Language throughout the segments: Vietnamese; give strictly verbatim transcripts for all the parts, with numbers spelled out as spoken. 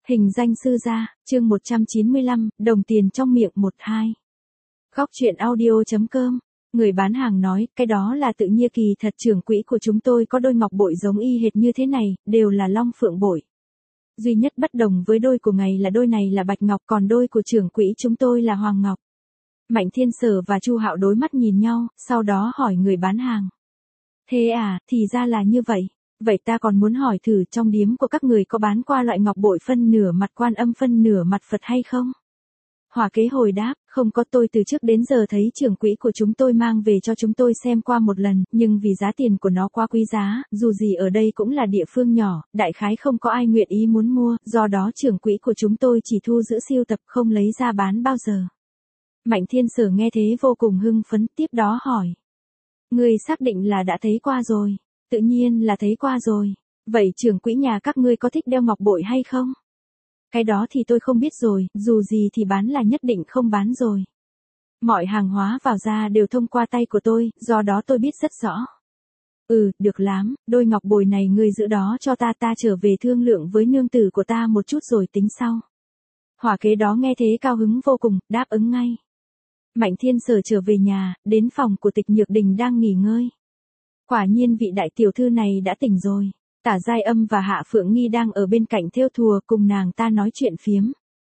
Hình danh sư gia, chương một trăm chín mươi lăm, đồng tiền trong miệng một hai. Góc truyện audio.com, người bán hàng nói, cái đó là tự nhiên kỳ thật, trưởng quỹ của chúng tôi có đôi ngọc bội giống y hệt như thế này, đều là long phượng bội. Duy nhất bất đồng với đôi của ngài là đôi này là bạch ngọc, còn đôi của trưởng quỹ chúng tôi là hoàng ngọc. Mạnh Thiên Sở và Chu Hạo đối mắt nhìn nhau, sau đó hỏi người bán hàng. Thế à, thì ra là như vậy. Vậy ta còn muốn hỏi thử trong điếm của các người có bán qua loại ngọc bội phân nửa mặt Quan Âm phân nửa mặt Phật hay không? Hỏa kế hồi đáp, không có, tôi từ trước đến giờ thấy trưởng quỹ của chúng tôi mang về cho chúng tôi xem qua một lần, nhưng vì giá tiền của nó quá quý giá, dù gì ở đây cũng là địa phương nhỏ, đại khái không có ai nguyện ý muốn mua, do đó trưởng quỹ của chúng tôi chỉ thu giữ siêu tập không lấy ra bán bao giờ. Mạnh Thiên Sở nghe thế vô cùng hưng phấn, tiếp đó hỏi. Người xác định là đã thấy qua rồi. Tự nhiên là thấy qua rồi. Vậy trưởng quỹ nhà các ngươi có thích đeo ngọc bội hay không? Cái đó thì tôi không biết rồi, dù gì thì bán là nhất định không bán rồi. Mọi hàng hóa vào ra đều thông qua tay của tôi, do đó tôi biết rất rõ. Ừ, được lắm, đôi ngọc bội này ngươi giữ đó cho ta, ta trở về thương lượng với nương tử của ta một chút rồi tính sau. Hỏa kế đó nghe thế cao hứng vô cùng, đáp ứng ngay. Mạnh Thiên Sở trở về nhà, đến phòng của Tịch Nhược Đình đang nghỉ ngơi. Quả nhiên vị đại tiểu thư này đã tỉnh rồi. Tả Giai Âm và Hạ Phượng Nghi đang ở bên cạnh thêu thùa cùng nàng ta nói chuyện phiếm.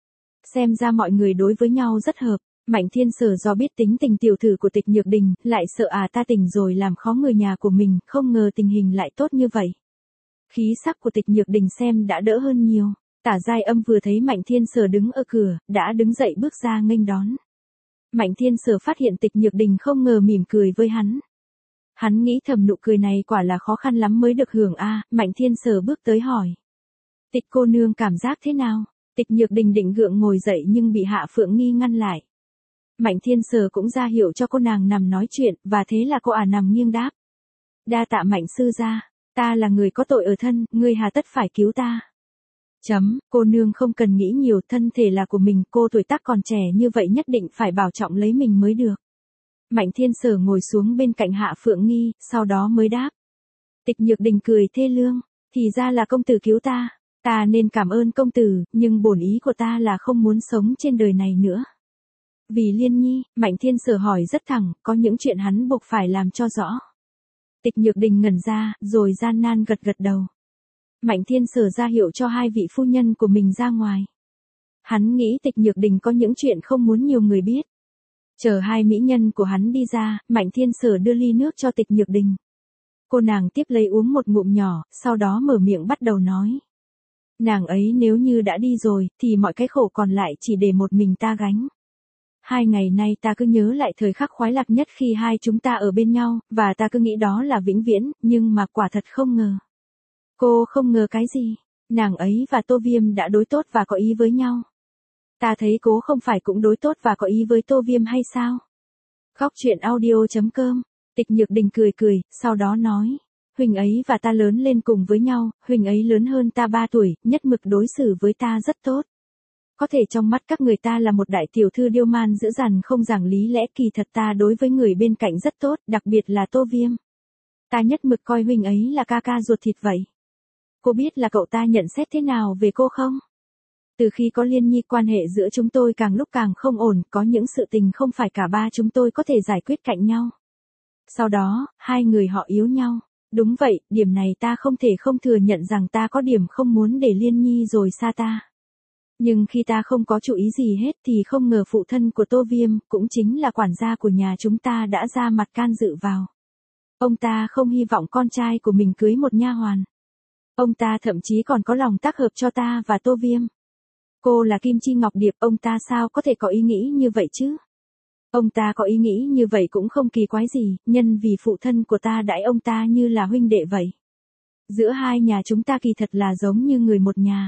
Xem ra mọi người đối với nhau rất hợp. Mạnh Thiên Sở do biết tính tình tiểu thư của Tịch Nhược Đình, lại sợ à ta tỉnh rồi làm khó người nhà của mình, không ngờ tình hình lại tốt như vậy. Khí sắc của Tịch Nhược Đình xem đã đỡ hơn nhiều. Tả Giai Âm vừa thấy Mạnh Thiên Sở đứng ở cửa, đã đứng dậy bước ra nghênh đón. Mạnh Thiên Sở phát hiện Tịch Nhược Đình không ngờ mỉm cười với hắn. Hắn nghĩ thầm nụ cười này quả là khó khăn lắm mới được hưởng a. À, Mạnh Thiên Sở bước tới hỏi. Tịch cô nương cảm giác thế nào? Tịch Nhược Đình định gượng ngồi dậy nhưng bị Hạ Phượng Nghi ngăn lại. Mạnh Thiên Sở cũng ra hiệu cho cô nàng nằm nói chuyện, và thế là cô ả à nằm nghiêng đáp. Đa tạ Mạnh sư gia, ta là người có tội ở thân, ngươi hà tất phải cứu ta. Chấm, cô nương không cần nghĩ nhiều, thân thể là của mình, cô tuổi tác còn trẻ như vậy nhất định phải bảo trọng lấy mình mới được. Mạnh Thiên Sở ngồi xuống bên cạnh Hạ Phượng Nghi, sau đó mới đáp. Tịch Nhược Đình cười thê lương, thì ra là công tử cứu ta, ta nên cảm ơn công tử, nhưng bổn ý của ta là không muốn sống trên đời này nữa. Vì Liên Nhi, Mạnh Thiên Sở hỏi rất thẳng, có những chuyện hắn buộc phải làm cho rõ. Tịch Nhược Đình ngẩn ra, rồi gian nan gật gật đầu. Mạnh Thiên Sở ra hiệu cho hai vị phu nhân của mình ra ngoài. Hắn nghĩ Tịch Nhược Đình có những chuyện không muốn nhiều người biết. Chờ hai mỹ nhân của hắn đi ra, Mạnh Thiên Sở đưa ly nước cho Tịch Nhược Đình. Cô nàng tiếp lấy uống một ngụm nhỏ, sau đó mở miệng bắt đầu nói. Nàng ấy nếu như đã đi rồi, thì mọi cái khổ còn lại chỉ để một mình ta gánh. Hai ngày nay ta cứ nhớ lại thời khắc khoái lạc nhất khi hai chúng ta ở bên nhau, và ta cứ nghĩ đó là vĩnh viễn, nhưng mà quả thật không ngờ. Cô không ngờ cái gì? Nàng ấy và Tô Viêm đã đối tốt và có ý với nhau. Ta thấy cố không phải cũng đối tốt và có ý với Tô Viêm hay sao? Góc truyện audio.com, Tịch Nhược Đình cười cười, sau đó nói. Huynh ấy và ta lớn lên cùng với nhau, huynh ấy lớn hơn ta ba tuổi, nhất mực đối xử với ta rất tốt. Có thể trong mắt các người ta là một đại tiểu thư điêu man dữ dằn không giảng lý lẽ, kỳ thật ta đối với người bên cạnh rất tốt, đặc biệt là Tô Viêm. Ta nhất mực coi huynh ấy là ca ca ruột thịt vậy. Cô biết là cậu ta nhận xét thế nào về cô không? Từ khi có Liên Nhi, quan hệ giữa chúng tôi càng lúc càng không ổn, có những sự tình không phải cả ba chúng tôi có thể giải quyết cạnh nhau. Sau đó, hai người họ yếu nhau. Đúng vậy, điểm này ta không thể không thừa nhận rằng ta có điểm không muốn để Liên Nhi rồi xa ta. Nhưng khi ta không có chủ ý gì hết thì không ngờ phụ thân của Tô Viêm, cũng chính là quản gia của nhà chúng ta đã ra mặt can dự vào. Ông ta không hy vọng con trai của mình cưới một nha hoàn. Ông ta thậm chí còn có lòng tác hợp cho ta và Tô Viêm. Cô là Kim Chi Ngọc Điệp, ông ta sao có thể có ý nghĩ như vậy chứ? Ông ta có ý nghĩ như vậy cũng không kỳ quái gì, nhân vì phụ thân của ta đãi ông ta như là huynh đệ vậy. Giữa hai nhà chúng ta kỳ thật là giống như người một nhà.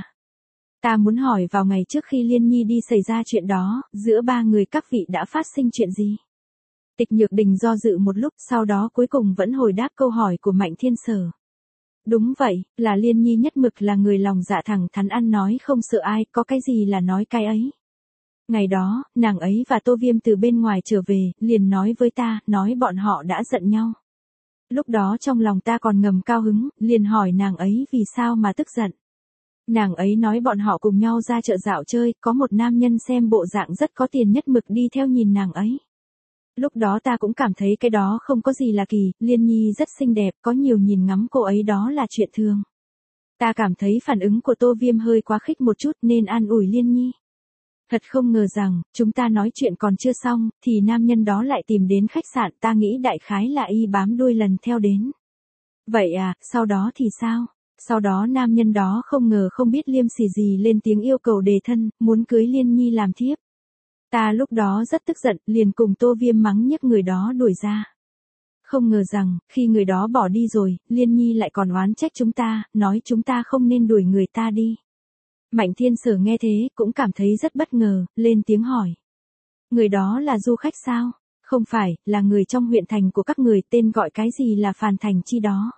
Ta muốn hỏi vào ngày trước khi Liên Nhi đi xảy ra chuyện đó, giữa ba người các vị đã phát sinh chuyện gì? Tịch Nhược Đình do dự một lúc, sau đó cuối cùng vẫn hồi đáp câu hỏi của Mạnh Thiên Sở. Đúng vậy, là Liên Nhi nhất mực là người lòng dạ thẳng thắn, ăn nói không sợ ai, có cái gì là nói cái ấy. Ngày đó, nàng ấy và Tô Viêm từ bên ngoài trở về, liền nói với ta, nói bọn họ đã giận nhau. Lúc đó trong lòng ta còn ngầm cao hứng, liền hỏi nàng ấy vì sao mà tức giận. Nàng ấy nói bọn họ cùng nhau ra chợ dạo chơi, có một nam nhân xem bộ dạng rất có tiền nhất mực đi theo nhìn nàng ấy. Lúc đó ta cũng cảm thấy cái đó không có gì là kỳ, Liên Nhi rất xinh đẹp, có nhiều nhìn ngắm cô ấy đó là chuyện thường. Ta cảm thấy phản ứng của Tô Viêm hơi quá khích một chút nên an ủi Liên Nhi. Thật không ngờ rằng, chúng ta nói chuyện còn chưa xong, thì nam nhân đó lại tìm đến khách sạn, ta nghĩ đại khái là y bám đuôi lần theo đến. Vậy à, sau đó thì sao? Sau đó nam nhân đó không ngờ không biết liêm sỉ gì lên tiếng yêu cầu đề thân, muốn cưới Liên Nhi làm thiếp. Ta lúc đó rất tức giận, liền cùng Tô Viêm mắng nhức người đó đuổi ra. Không ngờ rằng, khi người đó bỏ đi rồi, Liên Nhi lại còn oán trách chúng ta, nói chúng ta không nên đuổi người ta đi. Mạnh Thiên Sở nghe thế, cũng cảm thấy rất bất ngờ, lên tiếng hỏi. Người đó là du khách sao? Không phải, là người trong huyện thành của các người, tên gọi cái gì là Phàn Thành chi đó.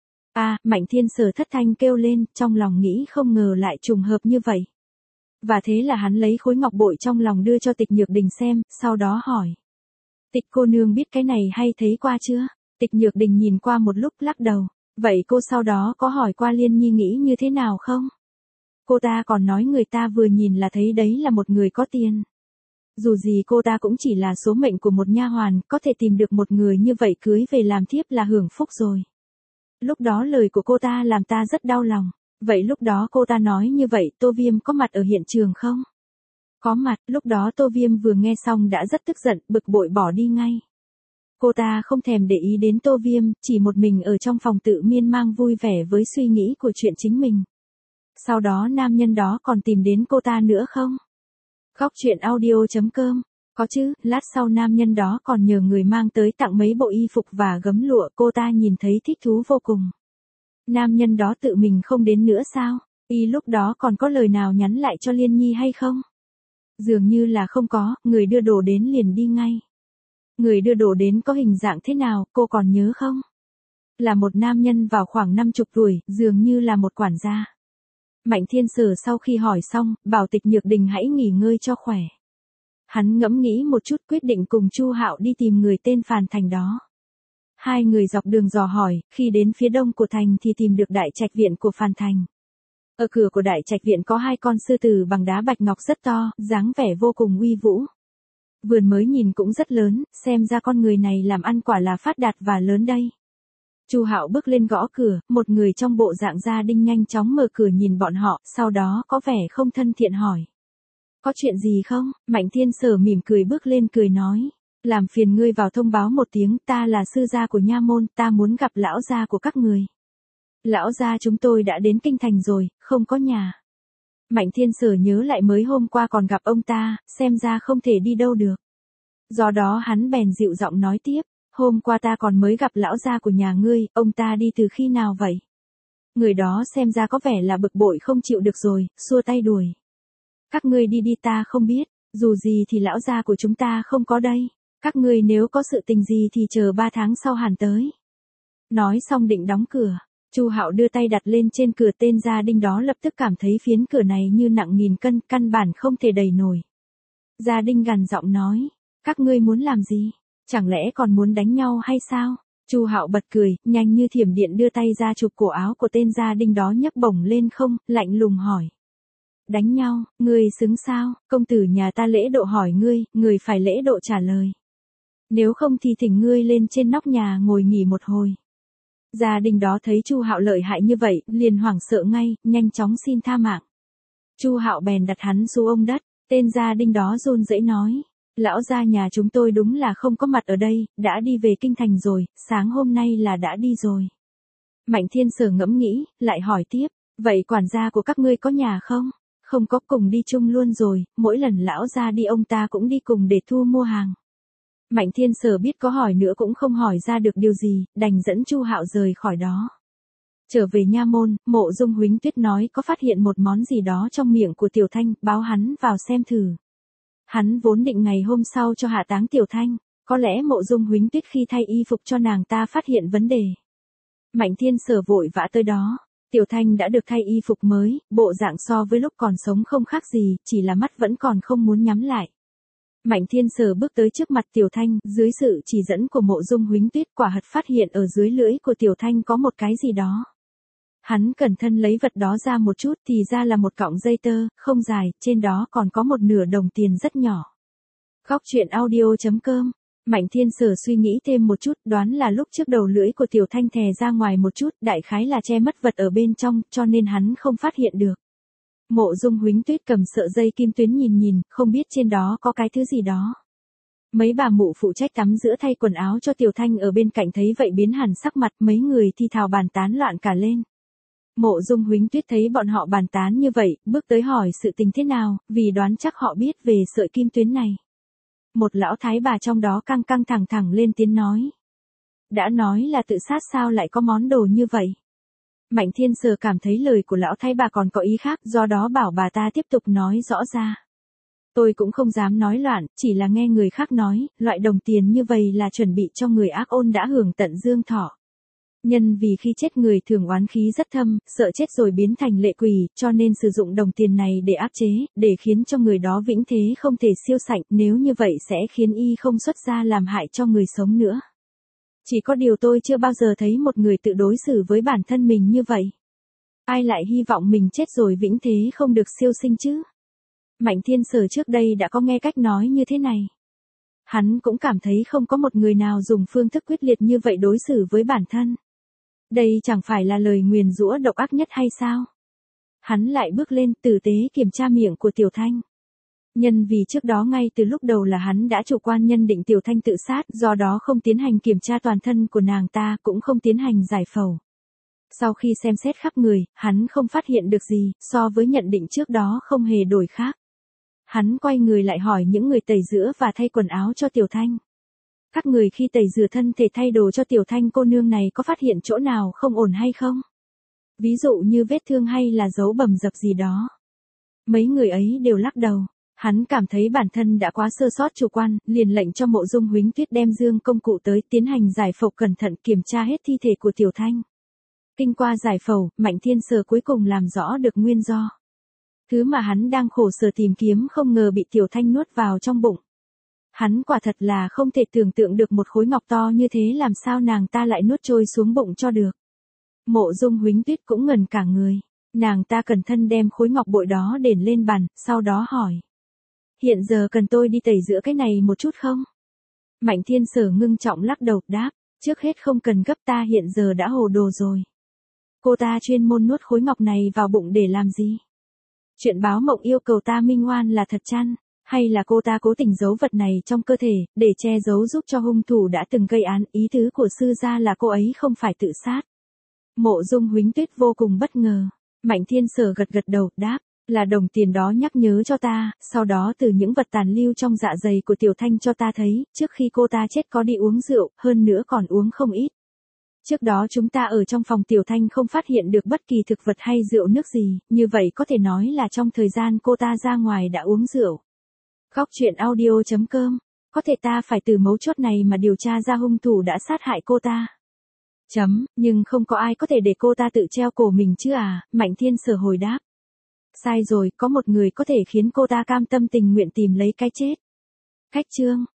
À, Mạnh Thiên Sở thất thanh kêu lên, trong lòng nghĩ không ngờ lại trùng hợp như vậy. Và thế là hắn lấy khối ngọc bội trong lòng đưa cho Tịch Nhược Đình xem, sau đó hỏi. Tịch cô nương biết cái này hay thấy qua chưa? Tịch Nhược Đình nhìn qua một lúc lắc đầu. Vậy cô sau đó có hỏi qua Liên Nhi nghĩ như thế nào không? Cô ta còn nói người ta vừa nhìn là thấy đấy là một người có tiền. Dù gì cô ta cũng chỉ là số mệnh của một nha hoàn, có thể tìm được một người như vậy cưới về làm thiếp là hưởng phúc rồi. Lúc đó lời của cô ta làm ta rất đau lòng. Vậy lúc đó cô ta nói như vậy, Tô Viêm có mặt ở hiện trường không? Có mặt, lúc đó Tô Viêm vừa nghe xong đã rất tức giận, bực bội bỏ đi ngay. Cô ta không thèm để ý đến Tô Viêm, chỉ một mình ở trong phòng tự miên mang vui vẻ với suy nghĩ của chuyện chính mình. Sau đó nam nhân đó còn tìm đến cô ta nữa không? Góc truyện audio chấm com. Có chứ, lát sau nam nhân đó còn nhờ người mang tới tặng mấy bộ y phục và gấm lụa, cô ta nhìn thấy thích thú vô cùng. Nam nhân đó tự mình không đến nữa sao? Y lúc đó còn có lời nào nhắn lại cho Liên Nhi hay không? Dường như là không có, người đưa đồ đến liền đi ngay. Người đưa đồ đến có hình dạng thế nào, cô còn nhớ không? Là một nam nhân vào khoảng năm chục tuổi, dường như là một quản gia. Mạnh Thiên Sở sau khi hỏi xong, bảo Tịch Nhược Đình hãy nghỉ ngơi cho khỏe. Hắn ngẫm nghĩ một chút quyết định cùng Chu Hạo đi tìm người tên Phàn Thành đó. Hai người dọc đường dò hỏi, khi đến phía đông của thành thì tìm được đại trạch viện của Phàn Thành. Ở cửa của đại trạch viện có hai con sư tử bằng đá bạch ngọc rất to, dáng vẻ vô cùng uy vũ. Vườn mới nhìn cũng rất lớn, xem ra con người này làm ăn quả là phát đạt và lớn đây. Chu Hạo bước lên gõ cửa, một người trong bộ dạng gia đình nhanh chóng mở cửa nhìn bọn họ, sau đó có vẻ không thân thiện hỏi. Có chuyện gì không? Mạnh Thiên Sở mỉm cười bước lên cười nói. Làm phiền ngươi vào thông báo một tiếng, ta là sư gia của nha môn, ta muốn gặp lão gia của các người. Lão gia chúng tôi đã đến kinh thành rồi, không có nhà. Mạnh Thiên Sở nhớ lại mới hôm qua còn gặp ông ta, xem ra không thể đi đâu được. Do đó hắn bèn dịu giọng nói tiếp, hôm qua ta còn mới gặp lão gia của nhà ngươi, ông ta đi từ khi nào vậy? Người đó xem ra có vẻ là bực bội không chịu được rồi, xua tay đuổi. Các ngươi đi đi ta không biết, dù gì thì lão gia của chúng ta không có đây. Các ngươi nếu có sự tình gì thì chờ ba tháng sau hàn tới. Nói xong định đóng cửa, Chu Hạo đưa tay đặt lên trên cửa, tên gia đình đó lập tức cảm thấy phiến cửa này như nặng nghìn cân, căn bản không thể đẩy nổi. Gia đình gằn giọng nói, các ngươi muốn làm gì? Chẳng lẽ còn muốn đánh nhau hay sao? Chu Hạo bật cười, nhanh như thiểm điện đưa tay ra chụp cổ áo của tên gia đình đó nhấc bổng lên không, lạnh lùng hỏi. Đánh nhau, ngươi xứng sao? Công tử nhà ta lễ độ hỏi ngươi, ngươi phải lễ độ trả lời. Nếu không thì thỉnh ngươi lên trên nóc nhà ngồi nghỉ một hồi. Gia đình đó thấy Chu Hạo lợi hại như vậy, liền hoảng sợ ngay, nhanh chóng xin tha mạng. Chu Hạo bèn đặt hắn xuống ông đất, tên gia đình đó run rẩy nói, lão gia nhà chúng tôi đúng là không có mặt ở đây, đã đi về kinh thành rồi, sáng hôm nay là đã đi rồi. Mạnh Thiên Sở ngẫm nghĩ, lại hỏi tiếp, vậy quản gia của các ngươi có nhà không? Không có, cùng đi chung luôn rồi, mỗi lần lão gia đi ông ta cũng đi cùng để thu mua hàng. Mạnh Thiên Sở biết có hỏi nữa cũng không hỏi ra được điều gì, đành dẫn Chu Hạo rời khỏi đó. Trở về nha môn, Mộ Dung Huỳnh Tuyết nói có phát hiện một món gì đó trong miệng của Tiểu Thanh, báo hắn vào xem thử. Hắn vốn định ngày hôm sau cho hạ táng Tiểu Thanh, có lẽ Mộ Dung Huỳnh Tuyết khi thay y phục cho nàng ta phát hiện vấn đề. Mạnh Thiên Sở vội vã tới đó, Tiểu Thanh đã được thay y phục mới, bộ dạng so với lúc còn sống không khác gì, chỉ là mắt vẫn còn không muốn nhắm lại. Mạnh Thiên Sở bước tới trước mặt Tiểu Thanh, dưới sự chỉ dẫn của Mộ Dung Huỳnh Tuyết quả thật phát hiện ở dưới lưỡi của Tiểu Thanh có một cái gì đó. Hắn cẩn thận lấy vật đó ra một chút thì ra là một cọng dây tơ, không dài, trên đó còn có một nửa đồng tiền rất nhỏ. Góc truyện audio.com. Mạnh Thiên Sở suy nghĩ thêm một chút, đoán là lúc trước đầu lưỡi của Tiểu Thanh thè ra ngoài một chút, đại khái là che mất vật ở bên trong, cho nên hắn không phát hiện được. Mộ Dung Huính Tuyết cầm sợi dây kim tuyến nhìn nhìn, không biết trên đó có cái thứ gì đó. Mấy bà mụ phụ trách tắm giữa thay quần áo cho Tiểu Thanh ở bên cạnh thấy vậy biến hẳn sắc mặt, mấy người thi thào bàn tán loạn cả lên. Mộ Dung Huính Tuyết thấy bọn họ bàn tán như vậy, bước tới hỏi sự tình thế nào, vì đoán chắc họ biết về sợi kim tuyến này. Một lão thái bà trong đó căng căng thẳng thẳng lên tiếng nói. Đã nói là tự sát sao lại có món đồ như vậy? Mạnh Thiên Sở cảm thấy lời của lão thái bà còn có ý khác, do đó bảo bà ta tiếp tục nói rõ ra. Tôi cũng không dám nói loạn, chỉ là nghe người khác nói, loại đồng tiền như vậy là chuẩn bị cho người ác ôn đã hưởng tận dương thọ. Nhân vì khi chết người thường oán khí rất thâm, sợ chết rồi biến thành lệ quỷ, cho nên sử dụng đồng tiền này để áp chế, để khiến cho người đó vĩnh thế không thể siêu sạnh, nếu như vậy sẽ khiến y không xuất ra làm hại cho người sống nữa. Chỉ có điều tôi chưa bao giờ thấy một người tự đối xử với bản thân mình như vậy. Ai lại hy vọng mình chết rồi vĩnh thế không được siêu sinh chứ? Mạnh Thiên Sở trước đây đã có nghe cách nói như thế này. Hắn cũng cảm thấy không có một người nào dùng phương thức quyết liệt như vậy đối xử với bản thân. Đây chẳng phải là lời nguyền rủa độc ác nhất hay sao? Hắn lại bước lên tử tế kiểm tra miệng của Tiểu Thanh. Nhân vì trước đó ngay từ lúc đầu là hắn đã chủ quan nhân định Tiểu Thanh tự sát, do đó không tiến hành kiểm tra toàn thân của nàng ta, cũng không tiến hành giải phẫu. Sau khi xem xét khắp người, hắn không phát hiện được gì, so với nhận định trước đó không hề đổi khác. Hắn quay người lại hỏi những người tẩy rửa và thay quần áo cho Tiểu Thanh. Các người khi tẩy rửa thân thể thay đồ cho Tiểu Thanh cô nương này có phát hiện chỗ nào không ổn hay không? Ví dụ như vết thương hay là dấu bầm dập gì đó. Mấy người ấy đều lắc đầu. Hắn cảm thấy bản thân đã quá sơ sót chủ quan, liền lệnh cho Mộ Dung Huính Tuyết đem dương công cụ tới tiến hành giải phẫu cẩn thận kiểm tra hết thi thể của Tiểu Thanh. Kinh qua giải phẫu, Mạnh Thiên Sở cuối cùng làm rõ được nguyên do. Thứ mà hắn đang khổ sở tìm kiếm không ngờ bị Tiểu Thanh nuốt vào trong bụng. Hắn quả thật là không thể tưởng tượng được một khối ngọc to như thế làm sao nàng ta lại nuốt trôi xuống bụng cho được. Mộ Dung Huính Tuyết cũng ngẩn cả người. Nàng ta cẩn thận đem khối ngọc bội đó đền lên bàn, sau đó hỏi. Hiện giờ cần tôi đi tẩy rửa cái này một chút không? Mạnh Thiên Sở ngưng trọng lắc đầu đáp. Trước hết không cần gấp, ta hiện giờ đã hồ đồ rồi. Cô ta chuyên môn nuốt khối ngọc này vào bụng để làm gì? Chuyện báo mộng yêu cầu ta minh oan là thật chăng? Hay là cô ta cố tình giấu vật này trong cơ thể, để che giấu giúp cho hung thủ đã từng gây án? Ý tứ của sư gia là cô ấy không phải tự sát. Mộ Dung Huính Tuyết vô cùng bất ngờ. Mạnh Thiên Sở gật gật đầu, đáp, là đồng tiền đó nhắc nhớ cho ta, sau đó từ những vật tàn lưu trong dạ dày của Tiểu Thanh cho ta thấy, trước khi cô ta chết có đi uống rượu, hơn nữa còn uống không ít. Trước đó chúng ta ở trong phòng Tiểu Thanh không phát hiện được bất kỳ thực vật hay rượu nước gì, như vậy có thể nói là trong thời gian cô ta ra ngoài đã uống rượu. Góc truyện audio.com, có thể ta phải từ mấu chốt này mà điều tra ra hung thủ đã sát hại cô ta. Chấm, nhưng không có ai có thể để cô ta tự treo cổ mình chứ à, Mạnh Thiên Sở hồi đáp. Sai rồi, có một người có thể khiến cô ta cam tâm tình nguyện tìm lấy cái chết. Khách chương.